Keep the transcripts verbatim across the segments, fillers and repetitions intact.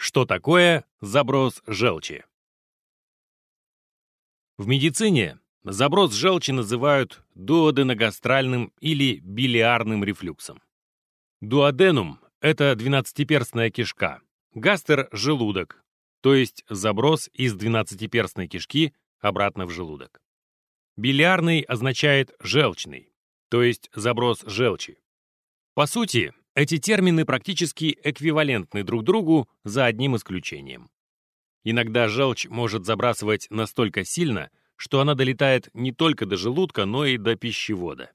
Что такое заброс желчи? В медицине заброс желчи называют дуоденогастральным или билиарным рефлюксом. Дуоденум – это двенадцатиперстная кишка, гастер – желудок, то есть заброс из двенадцатиперстной кишки обратно в желудок. Билиарный означает желчный, то есть заброс желчи. По сути, эти термины практически эквивалентны друг другу за одним исключением. Иногда желчь может забрасывать настолько сильно, что она долетает не только до желудка, но и до пищевода.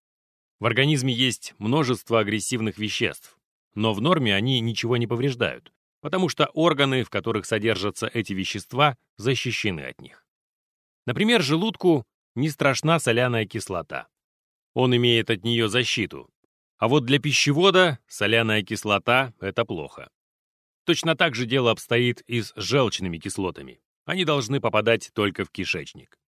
В организме есть множество агрессивных веществ, но в норме они ничего не повреждают, потому что органы, в которых содержатся эти вещества, защищены от них. Например, желудку не страшна соляная кислота. Он имеет от нее защиту. А вот для пищевода соляная кислота – это плохо. Точно так же дело обстоит и с желчными кислотами. Они должны попадать только в кишечник.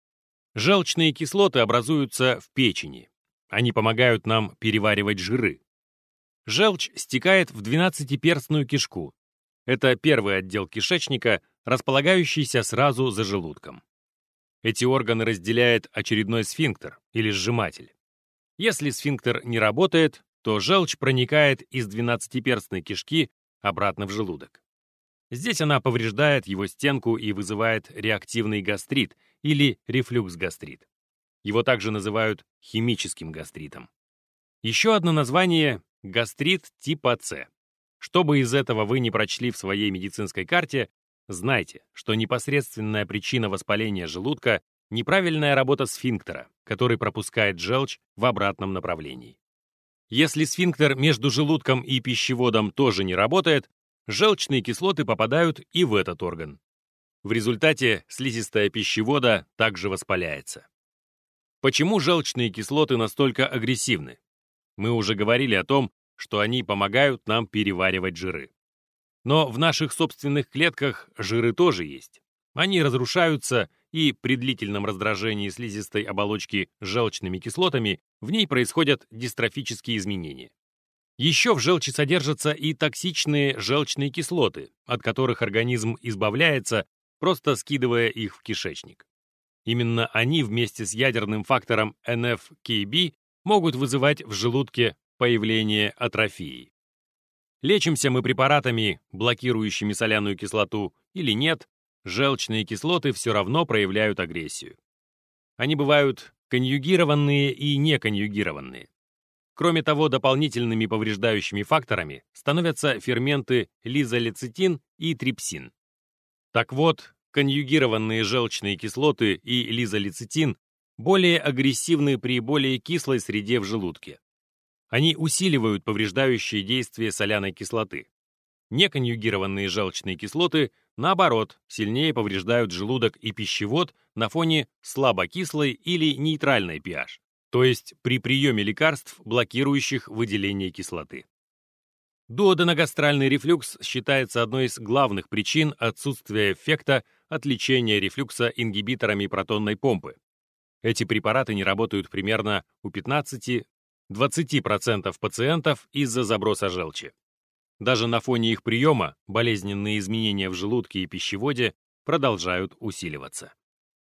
Желчные кислоты образуются в печени. Они помогают нам переваривать жиры. Желчь стекает в двенадцатиперстную кишку. Это первый отдел кишечника, располагающийся сразу за желудком. Эти органы разделяет очередной сфинктер или сжиматель. Если сфинктер не работает, то желчь проникает из двенадцатиперстной кишки обратно в желудок. Здесь она повреждает его стенку и вызывает реактивный гастрит или рефлюкс-гастрит. Его также называют химическим гастритом. Еще одно название – гастрит типа С. Что бы из этого вы не прочли в своей медицинской карте, знайте, что непосредственная причина воспаления желудка – неправильная работа сфинктера, который пропускает желчь в обратном направлении. Если сфинктер между желудком и пищеводом тоже не работает, желчные кислоты попадают и в этот орган. В результате слизистая пищевода также воспаляется. Почему желчные кислоты настолько агрессивны? Мы уже говорили о том, что они помогают нам переваривать жиры. Но в наших собственных клетках жиры тоже есть. Они разрушаются, и при длительном раздражении слизистой оболочки желчными кислотами в ней происходят дистрофические изменения. Еще в желчи содержатся и токсичные желчные кислоты, от которых организм избавляется, просто скидывая их в кишечник. Именно они вместе с ядерным фактором эн эф кей би могут вызывать в желудке появление атрофии. Лечимся мы препаратами, блокирующими соляную кислоту, или нет, желчные кислоты все равно проявляют агрессию. Они бывают конъюгированные и неконъюгированные. Кроме того, дополнительными повреждающими факторами становятся ферменты лизолецитин и трипсин. Так вот, конъюгированные желчные кислоты и лизолецитин более агрессивны при более кислой среде в желудке. Они усиливают повреждающие действие соляной кислоты. Неконъюгированные желчные кислоты, наоборот, сильнее повреждают желудок и пищевод на фоне слабокислой или нейтральной pH, то есть при приеме лекарств, блокирующих выделение кислоты. Дуоденогастральный рефлюкс считается одной из главных причин отсутствия эффекта от лечения рефлюкса ингибиторами протонной помпы. Эти препараты не работают примерно у пятнадцати-двадцати процентов пациентов из-за заброса желчи. Даже на фоне их приема болезненные изменения в желудке и пищеводе продолжают усиливаться.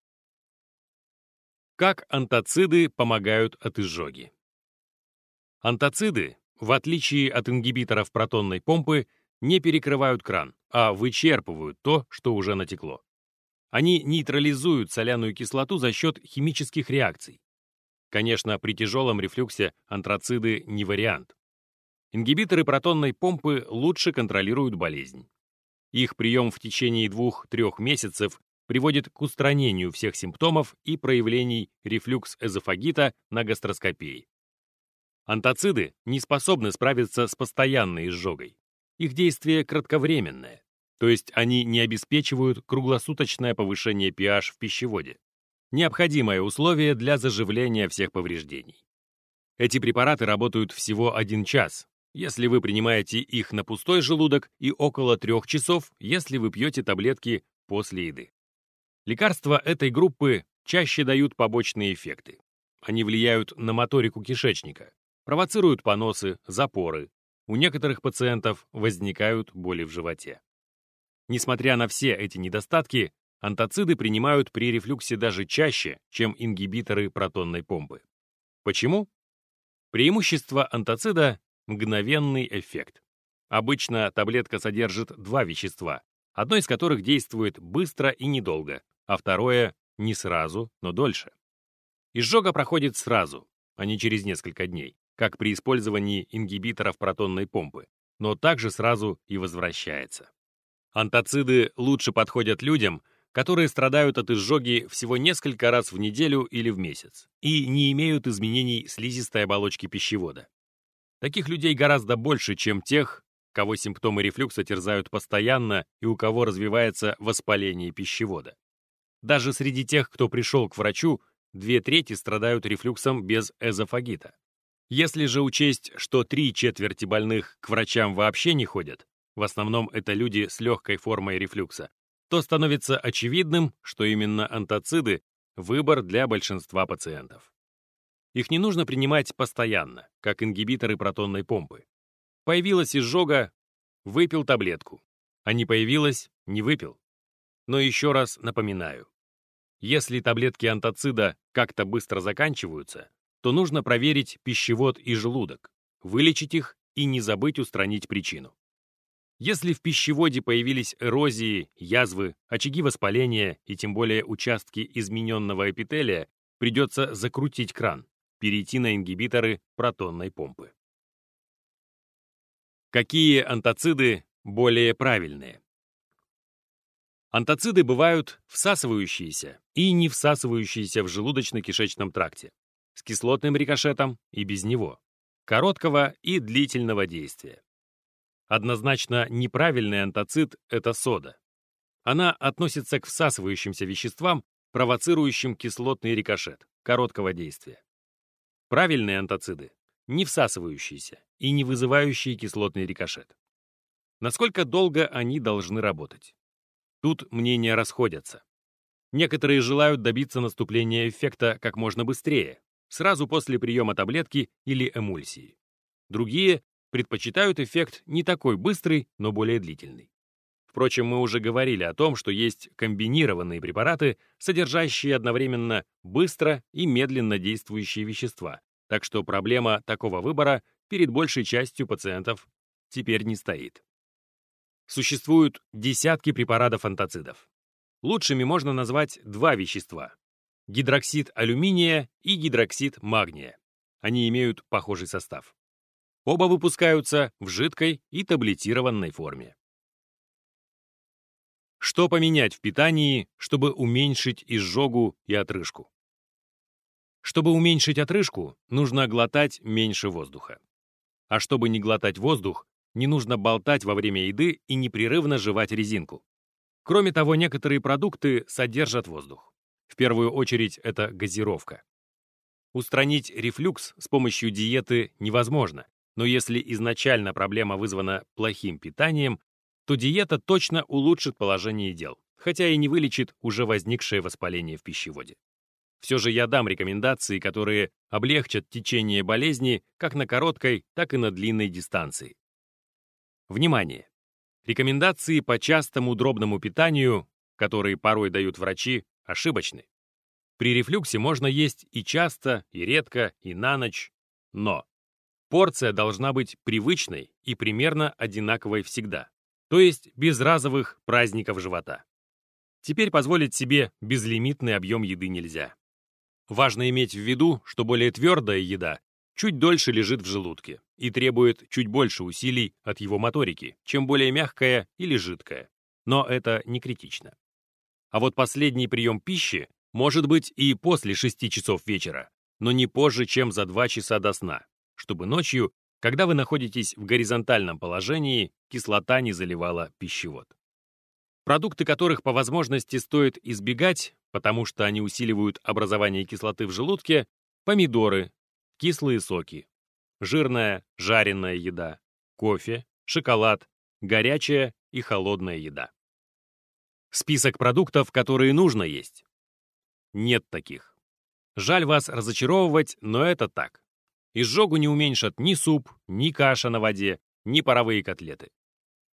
Как антоциды помогают от изжоги? Антоциды, в отличие от ингибиторов протонной помпы, не перекрывают кран, а вычерпывают то, что уже натекло. Они нейтрализуют соляную кислоту за счет химических реакций. Конечно, при тяжелом рефлюксе антрациды не вариант. Ингибиторы протонной помпы лучше контролируют болезнь. Их прием в течение двух-трех месяцев приводит к устранению всех симптомов и проявлений рефлюкс-эзофагита на гастроскопии. Антоциды не способны справиться с постоянной изжогой. Их действие кратковременное, то есть они не обеспечивают круглосуточное повышение pH в пищеводе, необходимое условие для заживления всех повреждений. Эти препараты работают всего один час, если вы принимаете их на пустой желудок, и около трех часов, если вы пьете таблетки после еды. Лекарства этой группы чаще дают побочные эффекты. Они влияют на моторику кишечника, провоцируют поносы, запоры. У некоторых пациентов возникают боли в животе. Несмотря на все эти недостатки, антациды принимают при рефлюксе даже чаще, чем ингибиторы протонной помпы. Почему? Преимущество антацида – мгновенный эффект. Обычно таблетка содержит два вещества, одно из которых действует быстро и недолго, а второе – не сразу, но дольше. Изжога проходит сразу, а не через несколько дней, как при использовании ингибиторов протонной помпы, но также сразу и возвращается. Антациды лучше подходят людям, которые страдают от изжоги всего несколько раз в неделю или в месяц и не имеют изменений слизистой оболочки пищевода. Таких людей гораздо больше, чем тех, кого симптомы рефлюкса терзают постоянно и у кого развивается воспаление пищевода. Даже среди тех, кто пришел к врачу, две трети страдают рефлюксом без эзофагита. Если же учесть, что три четверти больных к врачам вообще не ходят, в основном это люди с легкой формой рефлюкса, то становится очевидным, что именно антациды – выбор для большинства пациентов. Их не нужно принимать постоянно, как ингибиторы протонной помпы. Появилась изжога – выпил таблетку, а не появилась – не выпил. Но еще раз напоминаю, если таблетки антацида как-то быстро заканчиваются, то нужно проверить пищевод и желудок, вылечить их и не забыть устранить причину. Если в пищеводе появились эрозии, язвы, очаги воспаления и тем более участки измененного эпителия, придется закрутить кран, перейти на ингибиторы протонной помпы. Какие антациды более правильные? Антациды бывают всасывающиеся и не всасывающиеся в желудочно-кишечном тракте, с кислотным рикошетом и без него, короткого и длительного действия. Однозначно неправильный антацид – это сода. Она относится к всасывающимся веществам, провоцирующим кислотный рикошет, короткого действия. Правильные антациды – не всасывающиеся и не вызывающие кислотный рикошет. Насколько долго они должны работать? Тут мнения расходятся. Некоторые желают добиться наступления эффекта как можно быстрее, сразу после приема таблетки или эмульсии. Другие предпочитают эффект не такой быстрый, но более длительный. Впрочем, мы уже говорили о том, что есть комбинированные препараты, содержащие одновременно быстро и медленно действующие вещества, так что проблема такого выбора перед большей частью пациентов теперь не стоит. Существуют десятки препаратов антацидов. Лучшими можно назвать два вещества – гидроксид алюминия и гидроксид магния. Они имеют похожий состав. Оба выпускаются в жидкой и таблетированной форме. Что поменять в питании, чтобы уменьшить изжогу и отрыжку? Чтобы уменьшить отрыжку, нужно глотать меньше воздуха. А чтобы не глотать воздух, не нужно болтать во время еды и непрерывно жевать резинку. Кроме того, некоторые продукты содержат воздух. В первую очередь это газировка. Устранить рефлюкс с помощью диеты невозможно, но если изначально проблема вызвана плохим питанием, то диета точно улучшит положение дел, хотя и не вылечит уже возникшее воспаление в пищеводе. Все же я дам рекомендации, которые облегчат течение болезни как на короткой, так и на длинной дистанции. Внимание! Рекомендации по частому дробному питанию, которые порой дают врачи, ошибочны. При рефлюксе можно есть и часто, и редко, и на ночь, но порция должна быть привычной и примерно одинаковой всегда, то есть без разовых праздников живота. Теперь позволить себе безлимитный объем еды нельзя. Важно иметь в виду, что более твердая еда чуть дольше лежит в желудке и требует чуть больше усилий от его моторики, чем более мягкая или жидкая. Но это не критично. А вот последний прием пищи может быть и после шести часов вечера, но не позже, чем за два часа до сна, чтобы ночью, когда вы находитесь в горизонтальном положении, кислота не заливала пищевод. Продукты, которых по возможности стоит избегать, потому что они усиливают образование кислоты в желудке, помидоры, кислые соки, жирная, жареная еда, кофе, шоколад, горячая и холодная еда. Список продуктов, которые нужно есть. Нет таких. Жаль вас разочаровывать, но это так. Изжогу не уменьшат ни суп, ни каша на воде, ни паровые котлеты.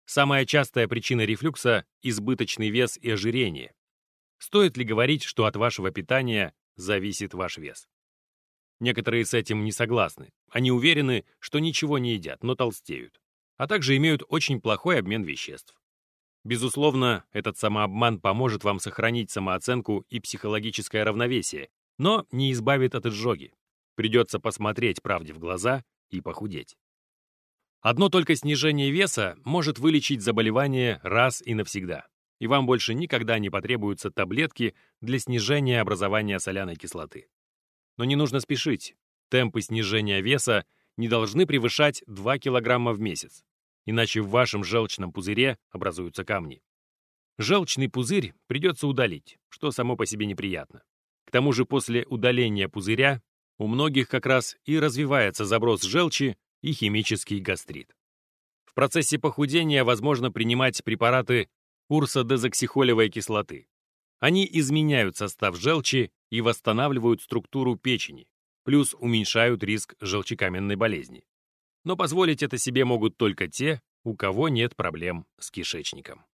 Самая частая причина рефлюкса – избыточный вес и ожирение. Стоит ли говорить, что от вашего питания зависит ваш вес? Некоторые с этим не согласны. Они уверены, что ничего не едят, но толстеют, а также имеют очень плохой обмен веществ. Безусловно, этот самообман поможет вам сохранить самооценку и психологическое равновесие, но не избавит от изжоги. Придется посмотреть правде в глаза и похудеть. Одно только снижение веса может вылечить заболевание раз и навсегда, и вам больше никогда не потребуются таблетки для снижения образования соляной кислоты. Но не нужно спешить. Темпы снижения веса не должны превышать два килограмма в месяц, иначе в вашем желчном пузыре образуются камни. Желчный пузырь придется удалить, что само по себе неприятно. К тому же после удаления пузыря у многих как раз и развивается заброс желчи и химический гастрит. В процессе похудения возможно принимать препараты урсодезоксихолевой кислоты. Они изменяют состав желчи и восстанавливают структуру печени, плюс уменьшают риск желчекаменной болезни. Но позволить это себе могут только те, у кого нет проблем с кишечником.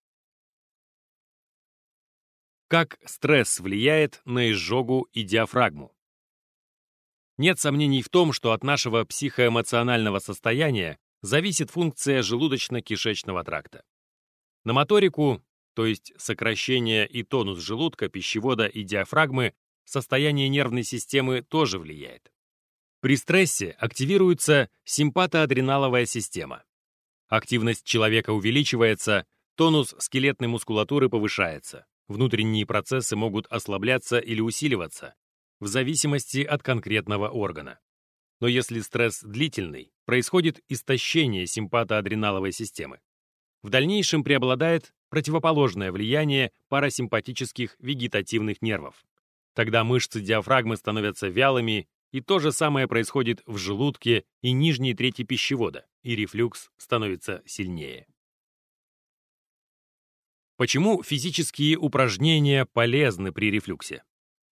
Как стресс влияет на изжогу и диафрагму? Нет сомнений в том, что от нашего психоэмоционального состояния зависит функция желудочно-кишечного тракта. На моторику, то есть сокращение и тонус желудка, пищевода и диафрагмы, состояние нервной системы тоже влияет. При стрессе активируется симпатоадреналовая система. Активность человека увеличивается, тонус скелетной мускулатуры повышается, внутренние процессы могут ослабляться или усиливаться, в зависимости от конкретного органа. Но если стресс длительный, происходит истощение симпатоадреналовой системы. В дальнейшем преобладает противоположное влияние парасимпатических вегетативных нервов. Тогда мышцы диафрагмы становятся вялыми, и то же самое происходит в желудке и нижней трети пищевода, и рефлюкс становится сильнее. Почему физические упражнения полезны при рефлюксе?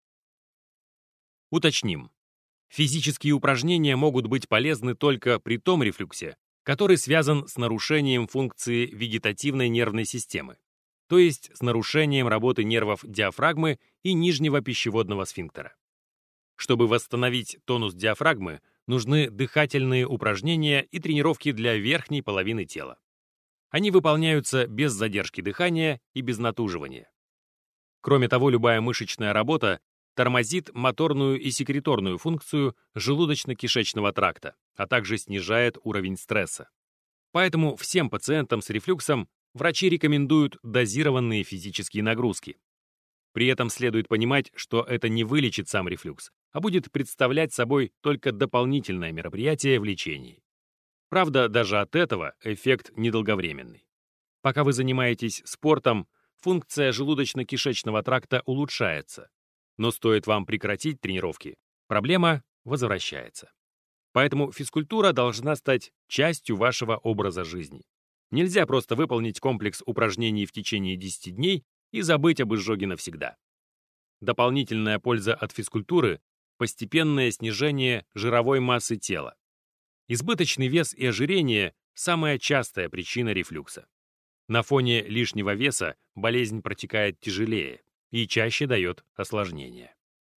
Уточним. Физические упражнения могут быть полезны только при том рефлюксе, который связан с нарушением функции вегетативной нервной системы, то есть с нарушением работы нервов диафрагмы и нижнего пищеводного сфинктера. Чтобы восстановить тонус диафрагмы, нужны дыхательные упражнения и тренировки для верхней половины тела. Они выполняются без задержки дыхания и без натуживания. Кроме того, любая мышечная работа тормозит моторную и секреторную функцию желудочно-кишечного тракта, а также снижает уровень стресса. Поэтому всем пациентам с рефлюксом врачи рекомендуют дозированные физические нагрузки. При этом следует понимать, что это не вылечит сам рефлюкс, а будет представлять собой только дополнительное мероприятие в лечении. Правда, даже от этого эффект недолговременный. Пока вы занимаетесь спортом, функция желудочно-кишечного тракта улучшается. Но стоит вам прекратить тренировки, проблема возвращается. Поэтому физкультура должна стать частью вашего образа жизни. Нельзя просто выполнить комплекс упражнений в течение десяти дней и забыть об изжоге навсегда. Дополнительная польза от физкультуры – постепенное снижение жировой массы тела. Избыточный вес и ожирение – самая частая причина рефлюкса. На фоне лишнего веса болезнь протекает тяжелее и чаще дает осложнения.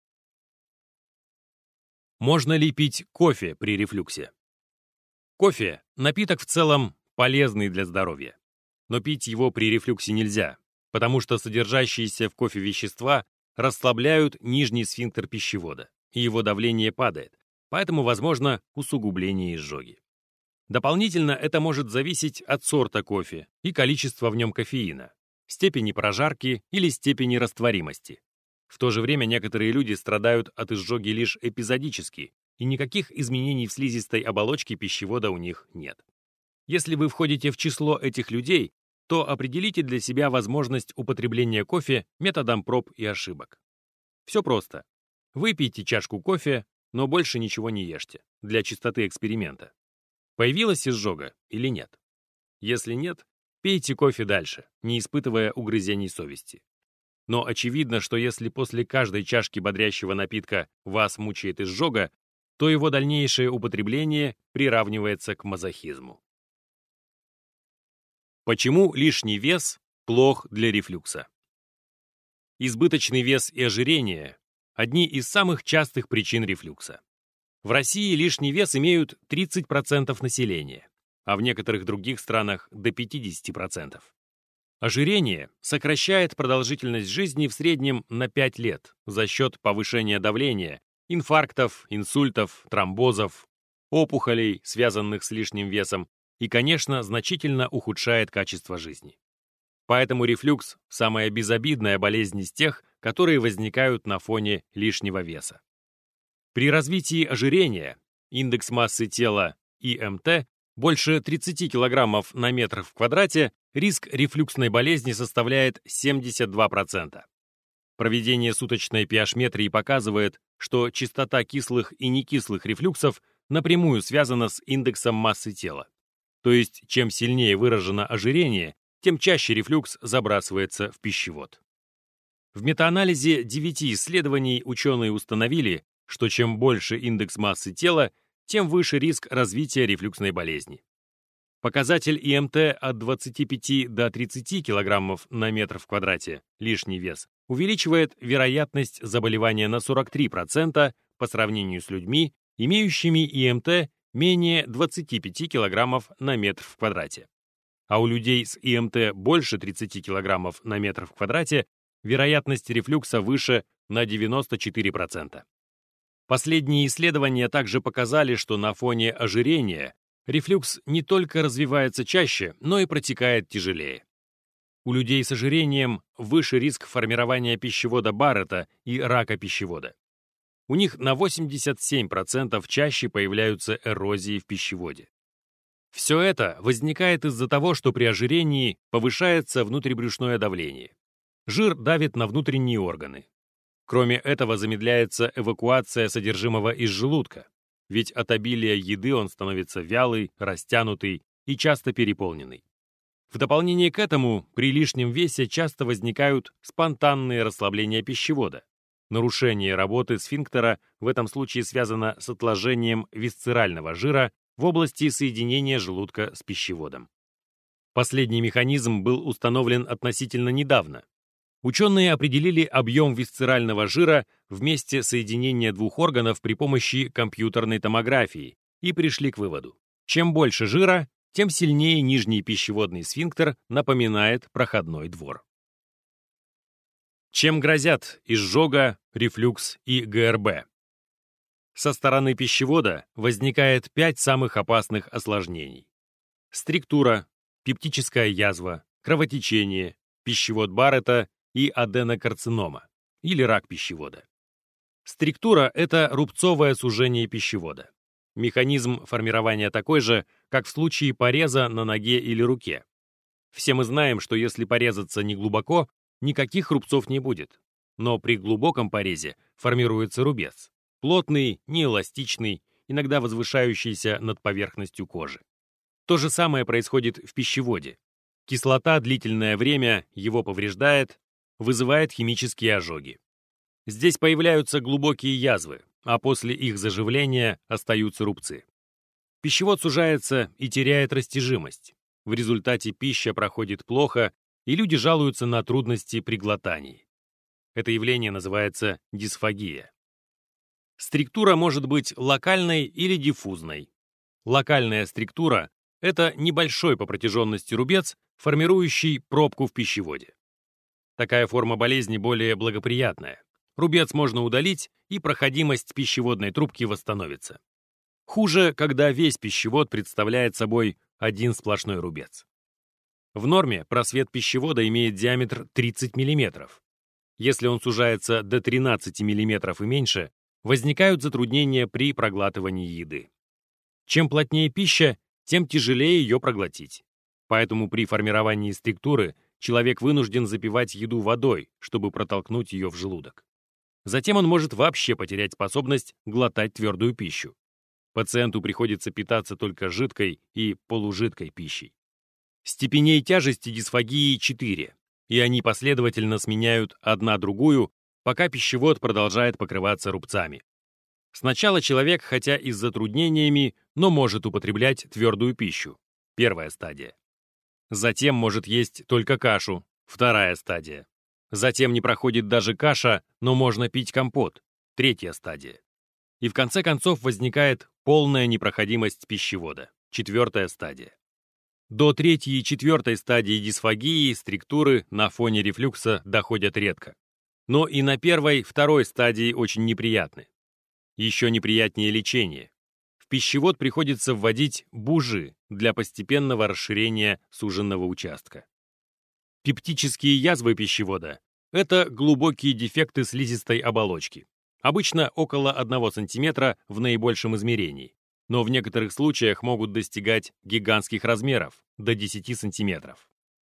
Можно ли пить кофе при рефлюксе? Кофе – напиток в целом полезный для здоровья. Но пить его при рефлюксе нельзя, потому что содержащиеся в кофе вещества расслабляют нижний сфинктер пищевода, и его давление падает, поэтому возможно усугубление изжоги. Дополнительно это может зависеть от сорта кофе и количества в нем кофеина, степени прожарки или степени растворимости. В то же время некоторые люди страдают от изжоги лишь эпизодически, и никаких изменений в слизистой оболочке пищевода у них нет. Если вы входите в число этих людей, то определите для себя возможность употребления кофе методом проб и ошибок. Все просто. Выпейте чашку кофе, но больше ничего не ешьте, для чистоты эксперимента. Появилась изжога или нет? Если нет, пейте кофе дальше, не испытывая угрызений совести. Но очевидно, что если после каждой чашки бодрящего напитка вас мучает изжога, то его дальнейшее употребление приравнивается к мазохизму. Почему лишний вес плох для рефлюкса? Избыточный вес и ожирение – одни из самых частых причин рефлюкса. В России лишний вес имеют тридцать процентов населения, а в некоторых других странах до пятьдесят процентов. Ожирение сокращает продолжительность жизни в среднем на пять лет за счет повышения давления, инфарктов, инсультов, тромбозов, опухолей, связанных с лишним весом, и, конечно, значительно ухудшает качество жизни. Поэтому рефлюкс – самая безобидная болезнь из тех, которые возникают на фоне лишнего веса. При развитии ожирения индекс массы тела И М Т больше тридцати килограммов на метр в квадрате, риск рефлюксной болезни составляет семьдесят два процента. Проведение суточной pH-метрии показывает, что частота кислых и некислых рефлюксов напрямую связана с индексом массы тела. То есть, чем сильнее выражено ожирение, тем чаще рефлюкс забрасывается в пищевод. В метаанализе девяти исследований ученые установили, что чем больше индекс массы тела, тем выше риск развития рефлюксной болезни. Показатель И М Т от двадцати пяти до тридцати килограммов на метр в квадрате, лишний вес, увеличивает вероятность заболевания на сорок три процента по сравнению с людьми, имеющими И М Т менее двадцати пяти килограммов на метр в квадрате. А у людей с И М Т больше тридцати килограммов на метр в квадрате вероятность рефлюкса выше на девяносто четыре процента. Последние исследования также показали, что на фоне ожирения рефлюкс не только развивается чаще, но и протекает тяжелее. У людей с ожирением выше риск формирования пищевода Барретта и рака пищевода. У них на восемьдесят семь процентов чаще появляются эрозии в пищеводе. Все это возникает из-за того, что при ожирении повышается внутрибрюшное давление. Жир давит на внутренние органы. Кроме этого, замедляется эвакуация содержимого из желудка, ведь от обилия еды он становится вялый, растянутый и часто переполненный. В дополнение к этому, при лишнем весе часто возникают спонтанные расслабления пищевода. Нарушение работы сфинктера в этом случае связано с отложением висцерального жира в области соединения желудка с пищеводом. Последний механизм был установлен относительно недавно. Ученые определили объем висцерального жира в месте соединения двух органов при помощи компьютерной томографии и пришли к выводу: чем больше жира, тем сильнее нижний пищеводный сфинктер напоминает проходной двор. Чем грозят изжога, рефлюкс и Г Р Б? Со стороны пищевода возникает пять самых опасных осложнений: стриктура, пептическая язва, кровотечение, пищевод Барретта и аденокарцинома, или рак пищевода. Стриктура – это рубцовое сужение пищевода. Механизм формирования такой же, как в случае пореза на ноге или руке. Все мы знаем, что если порезаться неглубоко, никаких рубцов не будет. Но при глубоком порезе формируется рубец. Плотный, неэластичный, иногда возвышающийся над поверхностью кожи. То же самое происходит в пищеводе. Кислота длительное время его повреждает, вызывает химические ожоги. Здесь появляются глубокие язвы, а после их заживления остаются рубцы. Пищевод сужается и теряет растяжимость. В результате пища проходит плохо, и люди жалуются на трудности при глотании. Это явление называется дисфагия. Стриктура может быть локальной или диффузной. Локальная стриктура – это небольшой по протяженности рубец, формирующий пробку в пищеводе. Такая форма болезни более благоприятная. Рубец можно удалить, и проходимость пищеводной трубки восстановится. Хуже, когда весь пищевод представляет собой один сплошной рубец. В норме просвет пищевода имеет диаметр тридцать миллиметров. Если он сужается до тринадцати миллиметров и меньше, возникают затруднения при проглатывании еды. Чем плотнее пища, тем тяжелее ее проглотить. Поэтому при формировании стриктуры человек вынужден запивать еду водой, чтобы протолкнуть ее в желудок. Затем он может вообще потерять способность глотать твердую пищу. Пациенту приходится питаться только жидкой и полужидкой пищей. Степеней тяжести дисфагии четыре, и они последовательно сменяют одна другую, пока пищевод продолжает покрываться рубцами. Сначала человек, хотя и с затруднениями, но может употреблять твердую пищу. Первая стадия. Затем может есть только кашу, вторая стадия. Затем не проходит даже каша, но можно пить компот, третья стадия. И в конце концов возникает полная непроходимость пищевода, четвертая стадия. До третьей и четвертой стадии дисфагии структуры на фоне рефлюкса доходят редко. Но и на первой, второй стадии очень неприятны. Еще неприятнее лечение. В пищевод приходится вводить бужи для постепенного расширения суженного участка. Пептические язвы пищевода – это глубокие дефекты слизистой оболочки. Обычно около одного сантиметра в наибольшем измерении, но в некоторых случаях могут достигать гигантских размеров – до десяти сантиметров.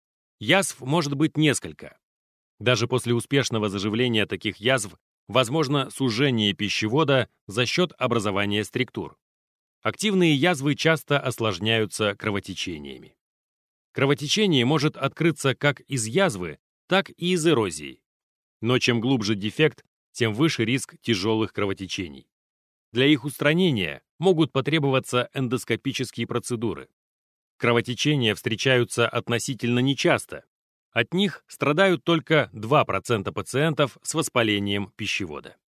Язв может быть несколько. Даже после успешного заживления таких язв возможно сужение пищевода за счет образования структур. Активные язвы часто осложняются кровотечениями. Кровотечение может открыться как из язвы, так и из эрозии. Но чем глубже дефект, тем выше риск тяжелых кровотечений. Для их устранения могут потребоваться эндоскопические процедуры. Кровотечения встречаются относительно нечасто. От них страдают только два процента пациентов с воспалением пищевода.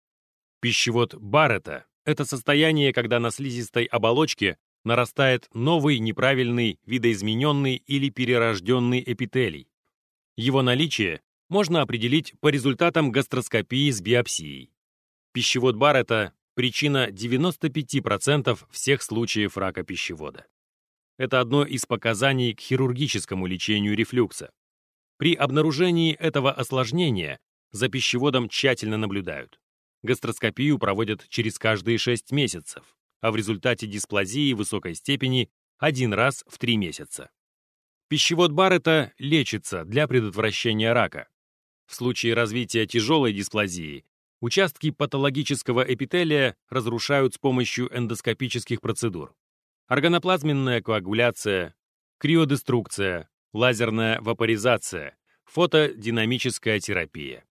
Пищевод Баррета – это состояние, когда на слизистой оболочке нарастает новый неправильный, видоизмененный или перерожденный эпителий. Его наличие можно определить по результатам гастроскопии с биопсией. Пищевод Баррета – причина девяноста пяти процентов всех случаев рака пищевода. Это одно из показаний к хирургическому лечению рефлюкса. При обнаружении этого осложнения за пищеводом тщательно наблюдают. Гастроскопию проводят через каждые шесть месяцев, а в результате дисплазии высокой степени один раз в три месяца. Пищевод Баррета лечится для предотвращения рака. В случае развития тяжелой дисплазии участки патологического эпителия разрушают с помощью эндоскопических процедур. Органоплазменная коагуляция, криодеструкция, лазерная вапоризация, фотодинамическая терапия.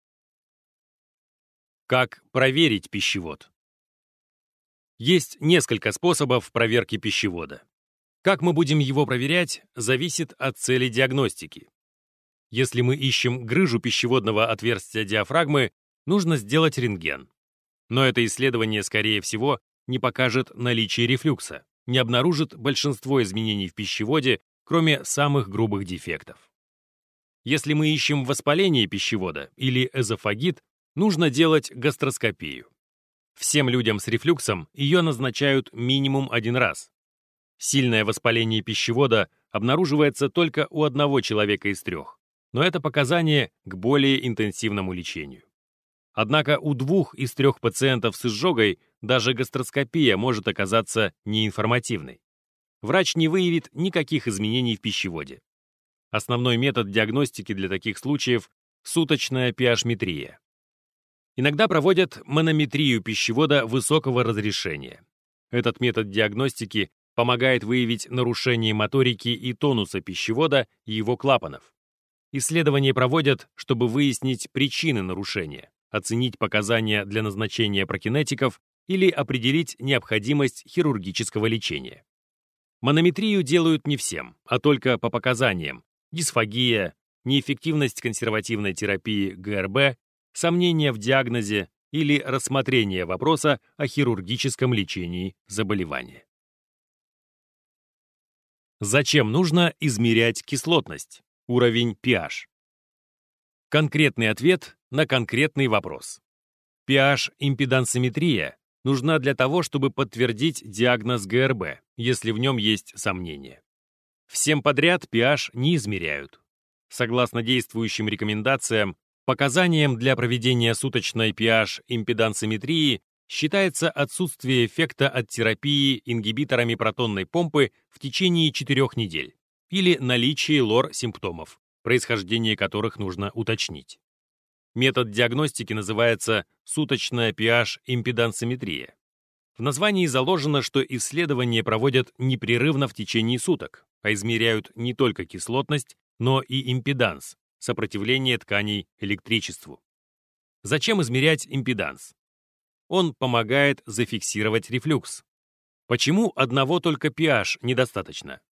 Как проверить пищевод? Есть несколько способов проверки пищевода. Как мы будем его проверять, зависит от цели диагностики. Если мы ищем грыжу пищеводного отверстия диафрагмы, нужно сделать рентген. Но это исследование, скорее всего, не покажет наличие рефлюкса, не обнаружит большинство изменений в пищеводе, кроме самых грубых дефектов. Если мы ищем воспаление пищевода или эзофагит, нужно делать гастроскопию. Всем людям с рефлюксом ее назначают минимум один раз. Сильное воспаление пищевода обнаруживается только у одного человека из трех, но это показание к более интенсивному лечению. Однако у двух из трех пациентов с изжогой даже гастроскопия может оказаться неинформативной. Врач не выявит никаких изменений в пищеводе. Основной метод диагностики для таких случаев – суточная pH-метрия. Иногда проводят манометрию пищевода высокого разрешения. Этот метод диагностики помогает выявить нарушение моторики и тонуса пищевода и его клапанов. Исследования проводят, чтобы выяснить причины нарушения, оценить показания для назначения прокинетиков или определить необходимость хирургического лечения. Манометрию делают не всем, а только по показаниям: дисфагия, неэффективность консервативной терапии ГРБ, сомнения в диагнозе или рассмотрение вопроса о хирургическом лечении заболевания. Зачем нужно измерять кислотность, уровень pH? Конкретный ответ на конкретный вопрос. pH-импедансометрия нужна для того, чтобы подтвердить диагноз ГРБ, если в нем есть сомнения. Всем подряд pH не измеряют. Согласно действующим рекомендациям, показанием для проведения суточной pH-импедансометрии считается отсутствие эффекта от терапии ингибиторами протонной помпы в течение четырех недель или наличие лор-симптомов, происхождение которых нужно уточнить. Метод диагностики называется суточная pH-импедансометрия. В названии заложено, что исследования проводят непрерывно в течение суток, а измеряют не только кислотность, но и импеданс, сопротивление тканей электричеству. Зачем измерять импеданс? Он помогает зафиксировать рефлюкс. Почему одного только pH недостаточно?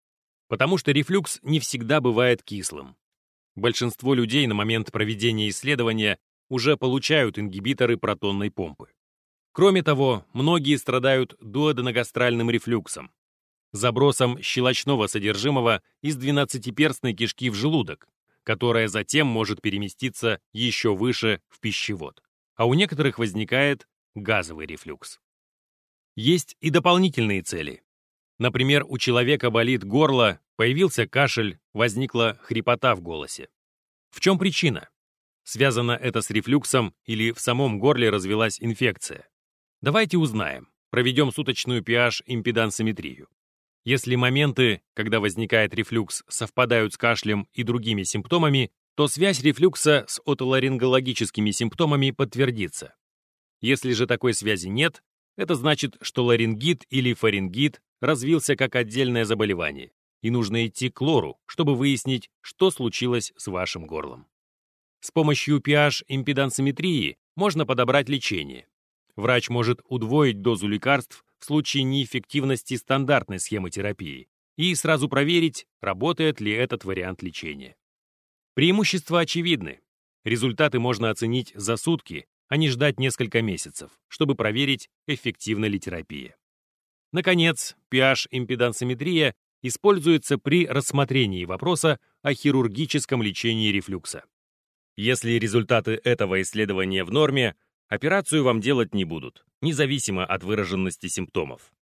Потому что рефлюкс не всегда бывает кислым. Большинство людей на момент проведения исследования уже получают ингибиторы протонной помпы. Кроме того, многие страдают дуоденогастральным рефлюксом, забросом щелочного содержимого из двенадцатиперстной кишки в желудок, которая затем может переместиться еще выше в пищевод. А у некоторых возникает газовый рефлюкс. Есть и дополнительные цели. Например, у человека болит горло, появился кашель, возникла хрипота в голосе. В чем причина? Связано это с рефлюксом или в самом горле развилась инфекция? Давайте узнаем. Проведем суточную pH-импедансометрию. Если моменты, когда возникает рефлюкс, совпадают с кашлем и другими симптомами, то связь рефлюкса с отоларингологическими симптомами подтвердится. Если же такой связи нет, это значит, что ларингит или фарингит развился как отдельное заболевание, и нужно идти к лору, чтобы выяснить, что случилось с вашим горлом. С помощью pH-импедансометрии можно подобрать лечение. Врач может удвоить дозу лекарств в случае неэффективности стандартной схемы терапии и сразу проверить, работает ли этот вариант лечения. Преимущества очевидны. Результаты можно оценить за сутки, а не ждать несколько месяцев, чтобы проверить, эффективна ли терапия. Наконец, pH-импедансометрия используется при рассмотрении вопроса о хирургическом лечении рефлюкса. Если результаты этого исследования в норме, операцию вам делать не будут, независимо от выраженности симптомов.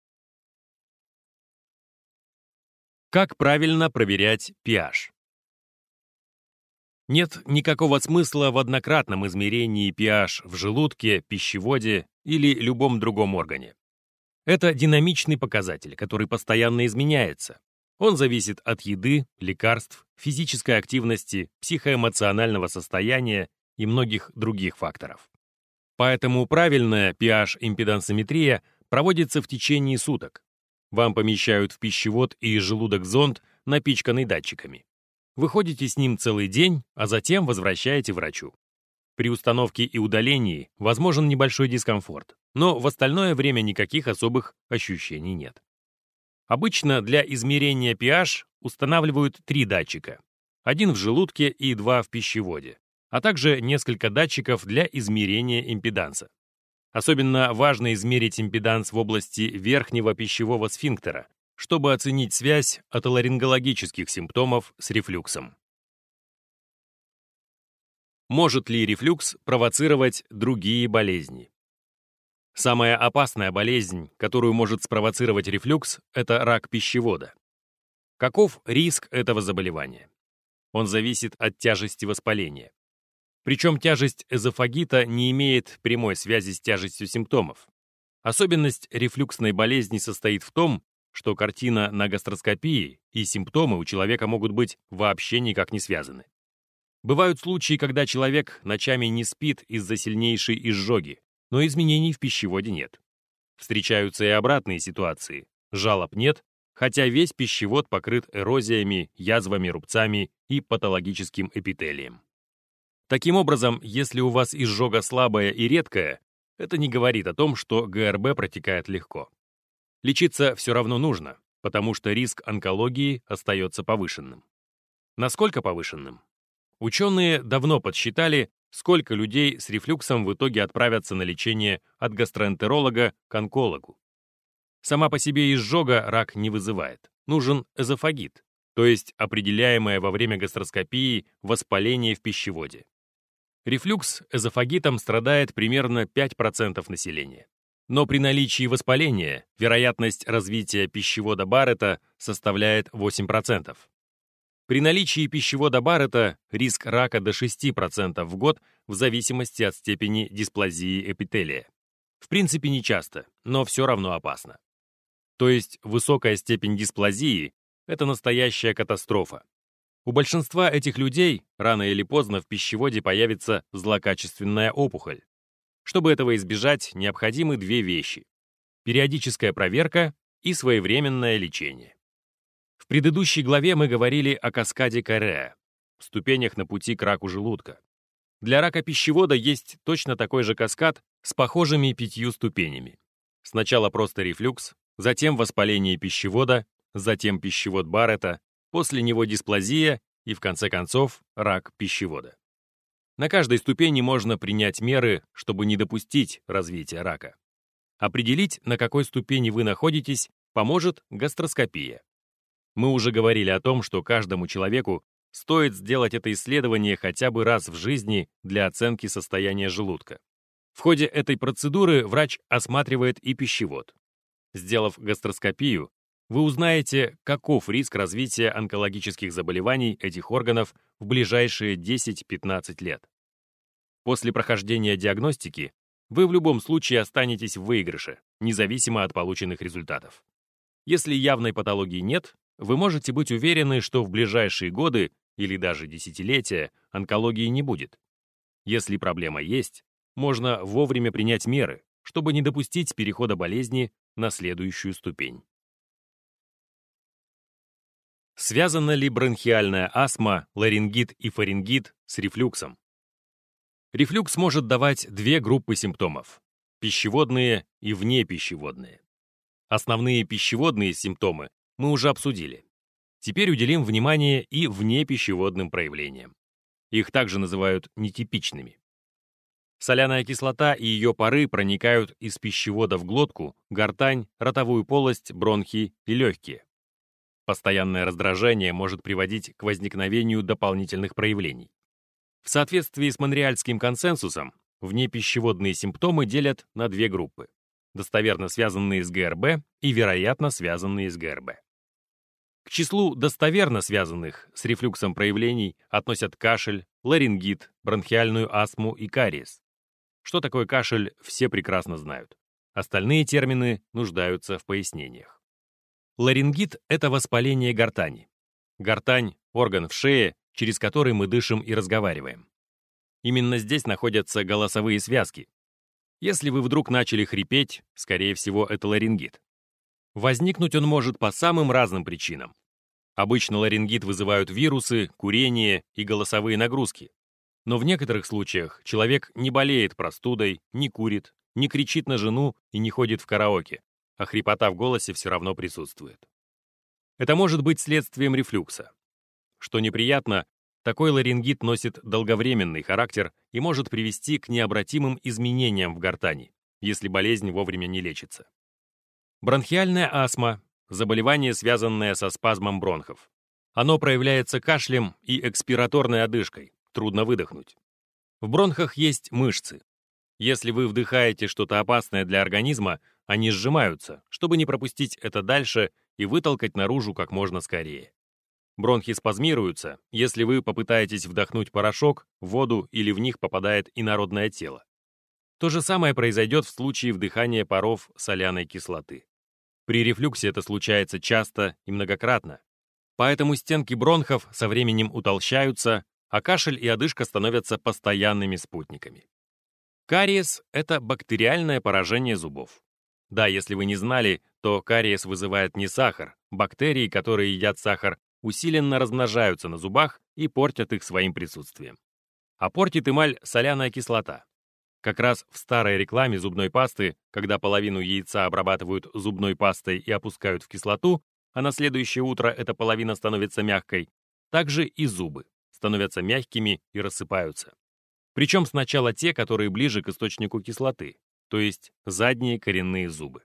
Как правильно проверять pH? Нет никакого смысла в однократном измерении pH в желудке, пищеводе или любом другом органе. Это динамичный показатель, который постоянно изменяется. Он зависит от еды, лекарств, физической активности, психоэмоционального состояния и многих других факторов. Поэтому правильная pH-импедансометрия проводится в течение суток. Вам помещают в пищевод и желудок зонд, напичканный датчиками. Вы ходите с ним целый день, а затем возвращаете врачу. При установке и удалении возможен небольшой дискомфорт, но в остальное время никаких особых ощущений нет. Обычно для измерения pH устанавливают три датчика. Один в желудке и два в пищеводе, а также несколько датчиков для измерения импеданса. Особенно важно измерить импеданс в области верхнего пищевого сфинктера, чтобы оценить связь отоларингологических симптомов с рефлюксом. Может ли рефлюкс провоцировать другие болезни? Самая опасная болезнь, которую может спровоцировать рефлюкс, это рак пищевода. Каков риск этого заболевания? Он зависит от тяжести воспаления. Причем тяжесть эзофагита не имеет прямой связи с тяжестью симптомов. Особенность рефлюксной болезни состоит в том, что картина на гастроскопии и симптомы у человека могут быть вообще никак не связаны. Бывают случаи, когда человек ночами не спит из-за сильнейшей изжоги, но изменений в пищеводе нет. Встречаются и обратные ситуации. Жалоб нет, хотя весь пищевод покрыт эрозиями, язвами, рубцами и патологическим эпителием. Таким образом, если у вас изжога слабая и редкая, это не говорит о том, что ГРБ протекает легко. Лечиться все равно нужно, потому что риск онкологии остается повышенным. Насколько повышенным? Ученые давно подсчитали, сколько людей с рефлюксом в итоге отправятся на лечение от гастроэнтеролога к онкологу. Сама по себе изжога рак не вызывает. Нужен эзофагит, то есть определяемое во время гастроскопии воспаление в пищеводе. Рефлюкс эзофагитом страдает примерно пять процентов населения. Но при наличии воспаления вероятность развития пищевода Барретта составляет восемь процентов. При наличии пищевода Барретта риск рака до шесть процентов в год в зависимости от степени дисплазии эпителия. В принципе, не часто, но все равно опасно. То есть высокая степень дисплазии – это настоящая катастрофа. У большинства этих людей рано или поздно в пищеводе появится злокачественная опухоль. Чтобы этого избежать, необходимы две вещи – периодическая проверка и своевременное лечение. В предыдущей главе мы говорили о каскаде Корреа, ступенях на пути к раку желудка. Для рака пищевода есть точно такой же каскад с похожими пятью ступенями. Сначала просто рефлюкс, затем воспаление пищевода, затем пищевод Барретта, после него дисплазия и, в конце концов, рак пищевода. На каждой ступени можно принять меры, чтобы не допустить развития рака. Определить, на какой ступени вы находитесь, поможет гастроскопия. Мы уже говорили о том, что каждому человеку стоит сделать это исследование хотя бы раз в жизни для оценки состояния желудка. В ходе этой процедуры врач осматривает и пищевод. Сделав гастроскопию, вы узнаете, каков риск развития онкологических заболеваний этих органов в ближайшие десять-пятнадцать лет. После прохождения диагностики вы в любом случае останетесь в выигрыше, независимо от полученных результатов. Если явной патологии нет, вы можете быть уверены, что в ближайшие годы или даже десятилетия онкологии не будет. Если проблема есть, можно вовремя принять меры, чтобы не допустить перехода болезни на следующую ступень. Связана ли бронхиальная астма, ларингит и фарингит с рефлюксом? Рефлюкс может давать две группы симптомов – пищеводные и внепищеводные. Основные пищеводные симптомы мы уже обсудили. Теперь уделим внимание и внепищеводным проявлениям. Их также называют нетипичными. Соляная кислота и ее пары проникают из пищевода в глотку, гортань, ротовую полость, бронхи и легкие. Постоянное раздражение может приводить к возникновению дополнительных проявлений. В соответствии с Монреальским консенсусом, внепищеводные симптомы делят на две группы – достоверно связанные с ГРБ и вероятно связанные с ГРБ. К числу достоверно связанных с рефлюксом проявлений относят кашель, ларингит, бронхиальную астму и кариес. Что такое кашель, все прекрасно знают. Остальные термины нуждаются в пояснениях. Ларингит – это воспаление гортани. Гортань – орган в шее, через который мы дышим и разговариваем. Именно здесь находятся голосовые связки. Если вы вдруг начали хрипеть, скорее всего, это ларингит. Возникнуть он может по самым разным причинам. Обычно ларингит вызывают вирусы, курение и голосовые нагрузки. Но в некоторых случаях человек не болеет простудой, не курит, не кричит на жену и не ходит в караоке, а хрипота в голосе все равно присутствует. Это может быть следствием рефлюкса. Что неприятно, такой ларингит носит долговременный характер и может привести к необратимым изменениям в гортани, если болезнь вовремя не лечится. Бронхиальная астма – заболевание, связанное со спазмом бронхов. Оно проявляется кашлем и экспираторной одышкой, трудно выдохнуть. В бронхах есть мышцы. Если вы вдыхаете что-то опасное для организма, они сжимаются, чтобы не пропустить это дальше и вытолкать наружу как можно скорее. Бронхи спазмируются, если вы попытаетесь вдохнуть порошок, воду или в них попадает инородное тело. То же самое произойдет в случае вдыхания паров соляной кислоты. При рефлюксе это случается часто и многократно. Поэтому стенки бронхов со временем утолщаются, а кашель и одышка становятся постоянными спутниками. Кариес – это бактериальное поражение зубов. Да, если вы не знали, то кариес вызывает не сахар. Бактерии, которые едят сахар, усиленно размножаются на зубах и портят их своим присутствием. А портит эмаль соляная кислота. Как раз в старой рекламе зубной пасты, когда половину яйца обрабатывают зубной пастой и опускают в кислоту, а на следующее утро эта половина становится мягкой, также и зубы становятся мягкими и рассыпаются. Причем сначала те, которые ближе к источнику кислоты, то есть задние коренные зубы.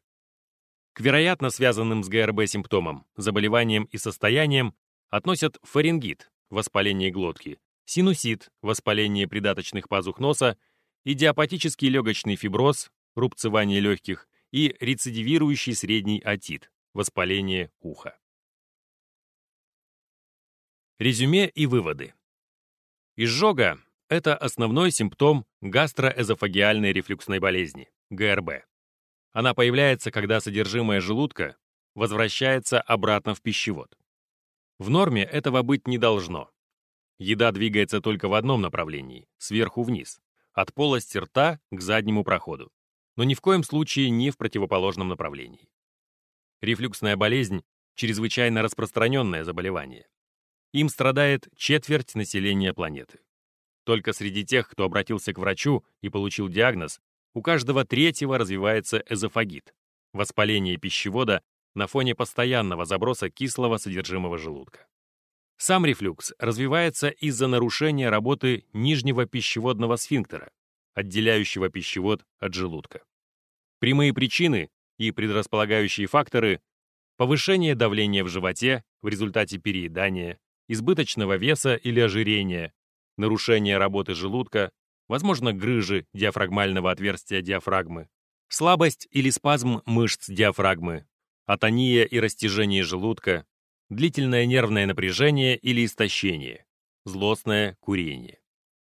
К вероятно связанным с ГРБ симптомам, заболеваниям и состояниям относят фарингит, воспаление глотки, синусит, воспаление придаточных пазух носа, идиопатический легочный фиброз, рубцевание легких и рецидивирующий средний отит, воспаление уха. Резюме и выводы. Изжога – это основной симптом гастроэзофагиальной рефлюксной болезни, ГРБ. Она появляется, когда содержимое желудка возвращается обратно в пищевод. В норме этого быть не должно. Еда двигается только в одном направлении, сверху вниз, от полости рта к заднему проходу, но ни в коем случае не в противоположном направлении. Рефлюксная болезнь – чрезвычайно распространенное заболевание. Им страдает четверть населения планеты. Только среди тех, кто обратился к врачу и получил диагноз, у каждого третьего развивается эзофагит – воспаление пищевода на фоне постоянного заброса кислого содержимого желудка. Сам рефлюкс развивается из-за нарушения работы нижнего пищеводного сфинктера, отделяющего пищевод от желудка. Прямые причины и предрасполагающие факторы – повышение давления в животе в результате переедания, избыточного веса или ожирения, нарушение работы желудка, возможно, грыжи диафрагмального отверстия диафрагмы, слабость или спазм мышц диафрагмы, атония и растяжение желудка, длительное нервное напряжение или истощение, злостное курение.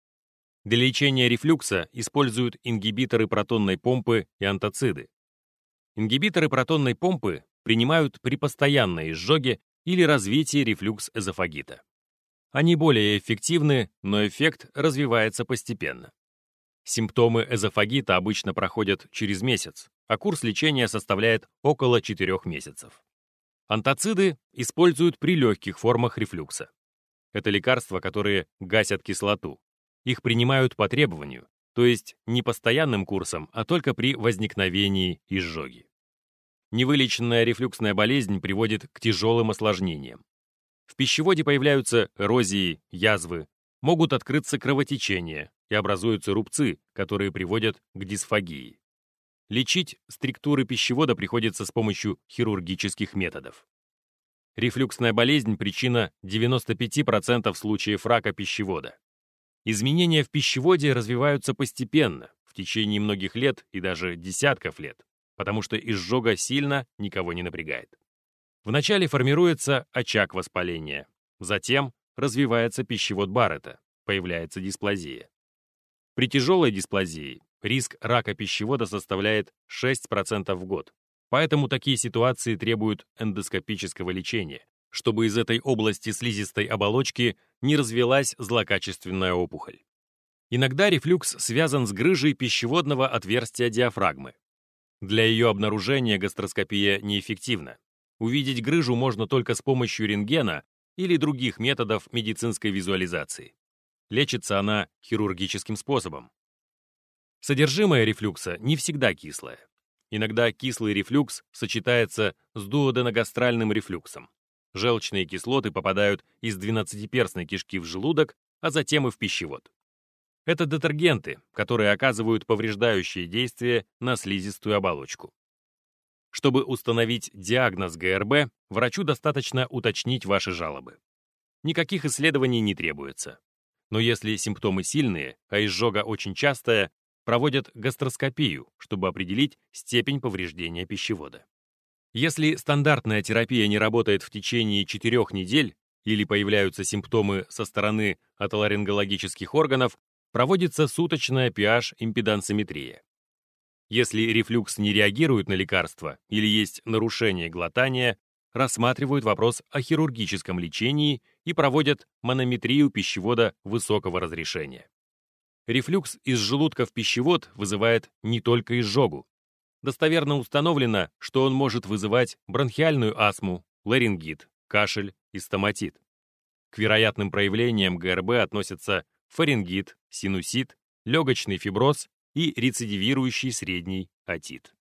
Для лечения рефлюкса используют ингибиторы протонной помпы и антациды. Ингибиторы протонной помпы принимают при постоянной изжоге или развитии рефлюкс-эзофагита. Они более эффективны, но эффект развивается постепенно. Симптомы эзофагита обычно проходят через месяц, а курс лечения составляет около четырёх месяцев. Антациды используют при легких формах рефлюкса. Это лекарства, которые гасят кислоту. Их принимают по требованию, то есть не постоянным курсом, а только при возникновении изжоги. Невылеченная рефлюксная болезнь приводит к тяжелым осложнениям. В пищеводе появляются эрозии, язвы, могут открыться кровотечения и образуются рубцы, которые приводят к дисфагии. Лечить структуры пищевода приходится с помощью хирургических методов. Рефлюксная болезнь – причина девяноста пяти процентов случаев рака пищевода. Изменения в пищеводе развиваются постепенно, в течение многих лет и даже десятков лет, потому что изжога сильно никого не напрягает. Вначале формируется очаг воспаления, затем развивается пищевод Баррета, появляется дисплазия. При тяжелой дисплазии риск рака пищевода составляет шесть процентов в год, поэтому такие ситуации требуют эндоскопического лечения, чтобы из этой области слизистой оболочки не развилась злокачественная опухоль. Иногда рефлюкс связан с грыжей пищеводного отверстия диафрагмы. Для ее обнаружения гастроскопия неэффективна. Увидеть грыжу можно только с помощью рентгена или других методов медицинской визуализации. Лечится она хирургическим способом. Содержимое рефлюкса не всегда кислое. Иногда кислый рефлюкс сочетается с дуоденогастральным рефлюксом. Желчные кислоты попадают из двенадцатиперстной кишки в желудок, а затем и в пищевод. Это детергенты, которые оказывают повреждающее действие на слизистую оболочку. Чтобы установить диагноз ГРБ, врачу достаточно уточнить ваши жалобы. Никаких исследований не требуется. Но если симптомы сильные, а изжога очень частая, проводят гастроскопию, чтобы определить степень повреждения пищевода. Если стандартная терапия не работает в течение четырёх недель или появляются симптомы со стороны отоларингологических органов, проводится суточная pH-импедансометрия. Если рефлюкс не реагирует на лекарства или есть нарушение глотания, рассматривают вопрос о хирургическом лечении и проводят манометрию пищевода высокого разрешения. Рефлюкс из желудка в пищевод вызывает не только изжогу. Достоверно установлено, что он может вызывать бронхиальную астму, ларингит, кашель и стоматит. К вероятным проявлениям ГРБ относятся фарингит, синусит, легочный фиброз и рецидивирующий средний отит.